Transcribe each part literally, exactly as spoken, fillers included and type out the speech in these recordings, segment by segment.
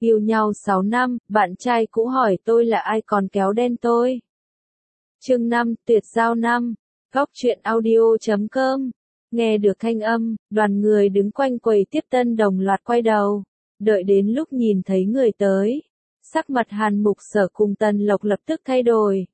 Yêu nhau sáu năm, bạn trai cũ hỏi tôi là ai còn kéo đen tôi. Chương năm, tuyệt giao năm. Góc truyện audio chấm com. Nghe được thanh âm, đoàn người đứng quanh quầy tiếp tân đồng loạt quay đầu. Đợi đến lúc nhìn thấy người tới, sắc mặt Hàn Mục Sở cùng Tần Lộc lập tức thay đổi.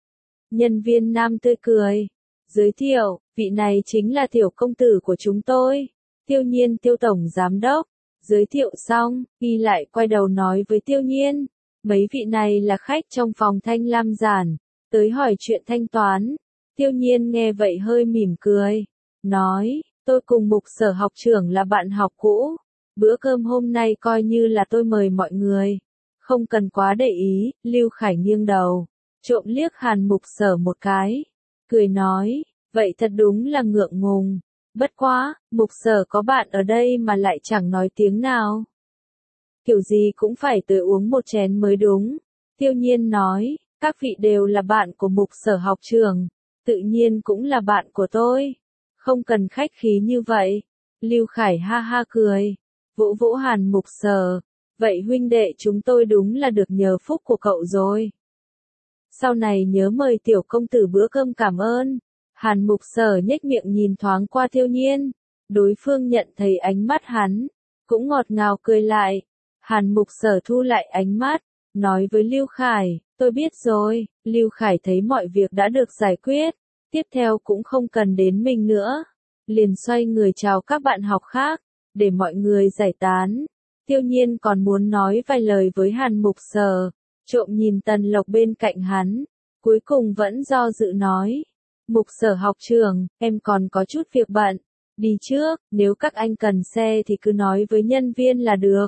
Nhân viên nam tươi cười. Giới thiệu, vị này chính là tiểu công tử của chúng tôi. Tiêu Nhiên Tiêu Tổng Giám Đốc. Giới thiệu xong, y lại quay đầu nói với Tiêu Nhiên. Mấy vị này là khách trong phòng Thanh Lam Giản, tới hỏi chuyện thanh toán. Tiêu Nhiên nghe vậy hơi mỉm cười. Nói, tôi cùng Mục Sở học trưởng là bạn học cũ. Bữa cơm hôm nay coi như là tôi mời mọi người. Không cần quá để ý, Lưu Khải nghiêng đầu, trộm liếc Hàn Mục Sở một cái. Cười nói, vậy thật đúng là ngượng ngùng. Bất quá, Mục Sở có bạn ở đây mà lại chẳng nói tiếng nào. Kiểu gì cũng phải tới uống một chén mới đúng. Tiêu Nhiên nói, các vị đều là bạn của Mục Sở học trường, tự nhiên cũng là bạn của tôi. Không cần khách khí như vậy. Lưu Khải ha ha cười, vỗ vỗ Hàn Mục Sở. Vậy huynh đệ chúng tôi đúng là được nhờ phúc của cậu rồi. Sau này nhớ mời tiểu công tử bữa cơm cảm ơn. Hàn Mục Sở nhếch miệng nhìn thoáng qua Tiêu Nhiên. Đối phương nhận thấy ánh mắt hắn, cũng ngọt ngào cười lại. Hàn Mục Sở thu lại ánh mắt, nói với Lưu Khải, tôi biết rồi. Lưu Khải thấy mọi việc đã được giải quyết, tiếp theo cũng không cần đến mình nữa. Liền xoay người chào các bạn học khác, để mọi người giải tán. Tiêu Nhiên còn muốn nói vài lời với Hàn Mục Sở, trộm nhìn Tần Lộc bên cạnh hắn, cuối cùng vẫn do dự nói. Mục Sở học trường, em còn có chút việc bận, đi trước, nếu các anh cần xe thì cứ nói với nhân viên là được.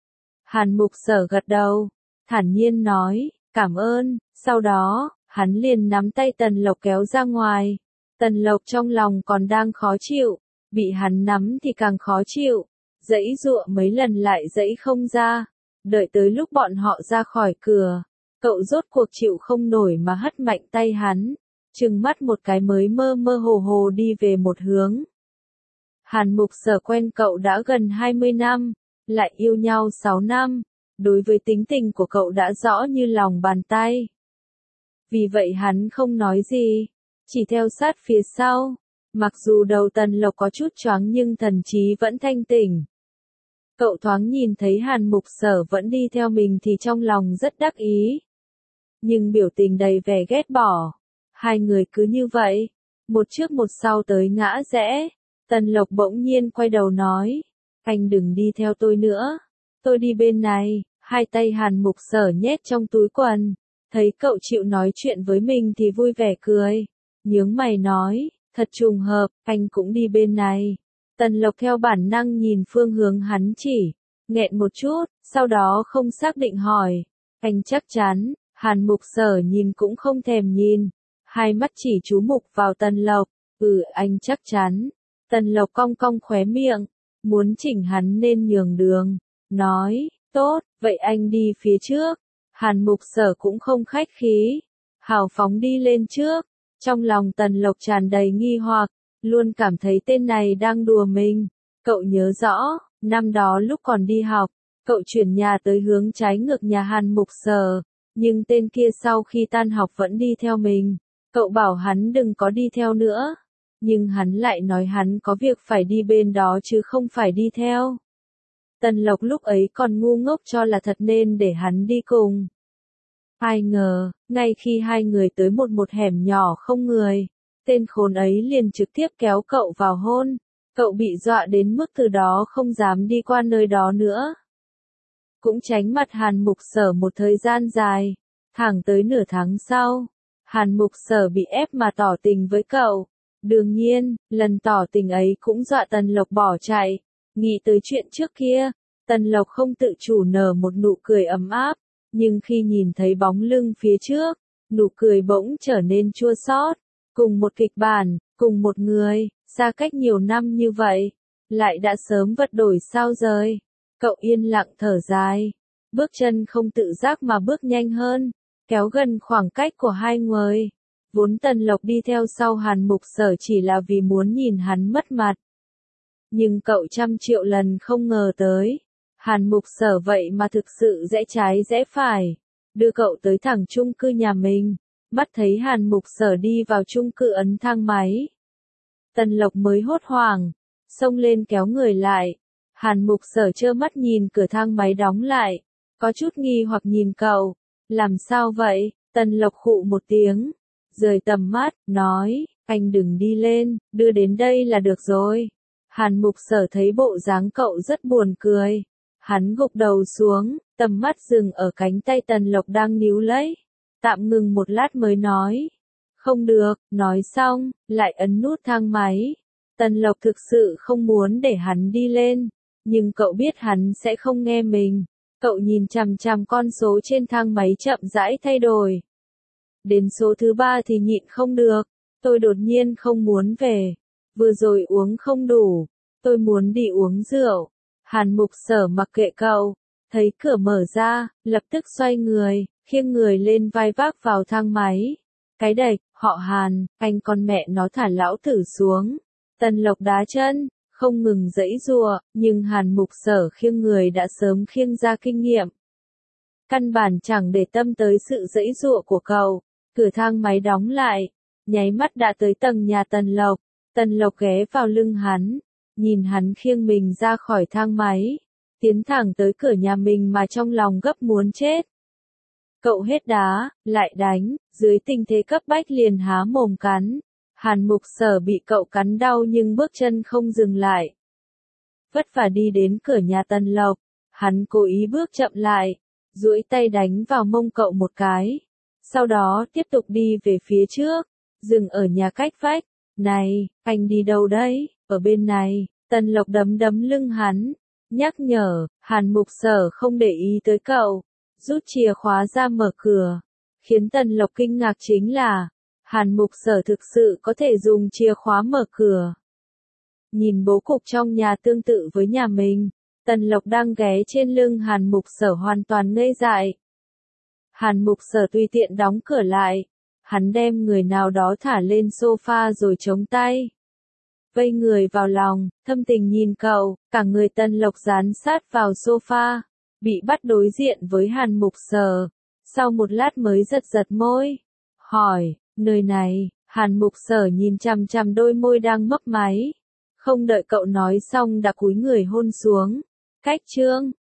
Hàn Mục Sở gật đầu, thản nhiên nói, cảm ơn, sau đó, hắn liền nắm tay Tần Lộc kéo ra ngoài. Tần Lộc trong lòng còn đang khó chịu, bị hắn nắm thì càng khó chịu, giãy giụa mấy lần lại giãy không ra. Đợi tới lúc bọn họ ra khỏi cửa, cậu rốt cuộc chịu không nổi mà hất mạnh tay hắn, trừng mắt một cái mới mơ mơ hồ hồ đi về một hướng. Hàn Mục Sở quen cậu đã gần hai mươi năm, lại yêu nhau sáu năm, đối với tính tình của cậu đã rõ như lòng bàn tay. Vì vậy hắn không nói gì, chỉ theo sát phía sau. Mặc dù đầu Tần Lộc có chút choáng nhưng thần trí vẫn thanh tỉnh. Cậu thoáng nhìn thấy Hàn Mục Sở vẫn đi theo mình thì trong lòng rất đắc ý. Nhưng biểu tình đầy vẻ ghét bỏ. Hai người cứ như vậy, một trước một sau tới ngã rẽ. Tần Lộc bỗng nhiên quay đầu nói, anh đừng đi theo tôi nữa, tôi đi bên này. Hai tay Hàn Mục Sở nhét trong túi quần, thấy cậu chịu nói chuyện với mình thì vui vẻ cười, nhướng mày nói, thật trùng hợp, anh cũng đi bên này. Tần Lộc theo bản năng nhìn phương hướng hắn chỉ, nghẹn một chút, sau đó không xác định hỏi, anh chắc chắn. Hàn Mục Sở nhìn cũng không thèm nhìn, hai mắt chỉ chú mục vào Tần Lộc, ừ anh chắc chắn. Tần Lộc cong cong khóe miệng, muốn chỉnh hắn nên nhường đường, nói, tốt, vậy anh đi phía trước. Hàn Mục Sở cũng không khách khí, hào phóng đi lên trước. Trong lòng Tần Lộc tràn đầy nghi hoặc, luôn cảm thấy tên này đang đùa mình. Cậu nhớ rõ, năm đó lúc còn đi học, cậu chuyển nhà tới hướng trái ngược nhà Hàn Mục Sở, nhưng tên kia sau khi tan học vẫn đi theo mình. Cậu bảo hắn đừng có đi theo nữa, nhưng hắn lại nói hắn có việc phải đi bên đó chứ không phải đi theo. Tần Lộc lúc ấy còn ngu ngốc cho là thật nên để hắn đi cùng. Ai ngờ, ngay khi hai người tới một một hẻm nhỏ không người, tên khốn ấy liền trực tiếp kéo cậu vào hôn. Cậu bị dọa đến mức từ đó không dám đi qua nơi đó nữa. Cũng tránh mặt Hàn Mục Sở một thời gian dài, thẳng tới nửa tháng sau, Hàn Mục Sở bị ép mà tỏ tình với cậu. Đương nhiên, lần tỏ tình ấy cũng dọa Tần Lộc bỏ chạy. Nghĩ tới chuyện trước kia, Tần Lộc không tự chủ nở một nụ cười ấm áp, nhưng khi nhìn thấy bóng lưng phía trước, nụ cười bỗng trở nên chua xót. Cùng một kịch bản, cùng một người, xa cách nhiều năm như vậy, lại đã sớm vật đổi sao rời. Cậu yên lặng thở dài, bước chân không tự giác mà bước nhanh hơn, kéo gần khoảng cách của hai người. Vốn Tần Lộc đi theo sau Hàn Mục Sở chỉ là vì muốn nhìn hắn mất mặt. Nhưng cậu trăm triệu lần không ngờ tới, Hàn Mục Sở vậy mà thực sự rẽ trái rẽ phải, đưa cậu tới thẳng chung cư nhà mình. Mắt thấy Hàn Mục Sở đi vào chung cư ấn thang máy. Tần Lộc mới hốt hoảng, xông lên kéo người lại. Hàn Mục Sở trơ mắt nhìn cửa thang máy đóng lại, có chút nghi hoặc nhìn cậu. Làm sao vậy? Tần Lộc khụ một tiếng, rời tầm mắt, nói, anh đừng đi lên, đưa đến đây là được rồi. Hàn Mục Sở thấy bộ dáng cậu rất buồn cười. Hắn gục đầu xuống, tầm mắt dừng ở cánh tay Tần Lộc đang níu lấy. Tạm ngừng một lát mới nói. Không được, nói xong, lại ấn nút thang máy. Tần Lộc thực sự không muốn để hắn đi lên, nhưng cậu biết hắn sẽ không nghe mình. Cậu nhìn chằm chằm con số trên thang máy chậm rãi thay đổi. Đến số thứ ba thì nhịn không được. Tôi đột nhiên không muốn về. Vừa rồi uống không đủ. Tôi muốn đi uống rượu. Hàn Mục Sở mặc kệ cậu. Thấy cửa mở ra, lập tức xoay người, khiêng người lên vai vác vào thang máy. Cái đạch, họ Hàn, anh con mẹ nó thả lão tử xuống. Tần Lộc đá chân, không ngừng giãy giụa, nhưng Hàn Mục Sở khiêng người đã sớm khiêng ra kinh nghiệm. Căn bản chẳng để tâm tới sự giãy giụa của cậu. Cửa thang máy đóng lại, nháy mắt đã tới tầng nhà Tần Lộc. Tần Lộc ghé vào lưng hắn, nhìn hắn khiêng mình ra khỏi thang máy, tiến thẳng tới cửa nhà mình mà trong lòng gấp muốn chết. Cậu hết đá, lại đánh, dưới tình thế cấp bách liền há mồm cắn. Hàn Mục Sở bị cậu cắn đau nhưng bước chân không dừng lại. Vất vả đi đến cửa nhà Tần Lộc, hắn cố ý bước chậm lại, duỗi tay đánh vào mông cậu một cái. Sau đó tiếp tục đi về phía trước, dừng ở nhà cách vách. Này, anh đi đâu đấy? Ở bên này. Tần Lộc đấm đấm lưng hắn, nhắc nhở. Hàn Mục Sở không để ý tới cậu, rút chìa khóa ra mở cửa. Khiến Tần Lộc kinh ngạc chính là, Hàn Mục Sở thực sự có thể dùng chìa khóa mở cửa. Nhìn bố cục trong nhà tương tự với nhà mình, Tần Lộc đang ghé trên lưng Hàn Mục Sở hoàn toàn ngây dại. Hàn Mục Sở tùy tiện đóng cửa lại, hắn đem người nào đó thả lên sofa rồi chống tay. Vây người vào lòng, thâm tình nhìn cậu, cả người Tần Lộc dán sát vào sofa, bị bắt đối diện với Hàn Mục Sở. Sau một lát mới giật giật môi, hỏi, nơi này. Hàn Mục Sở nhìn chằm chằm đôi môi đang mấp máy, không đợi cậu nói xong đã cúi người hôn xuống. Cách chương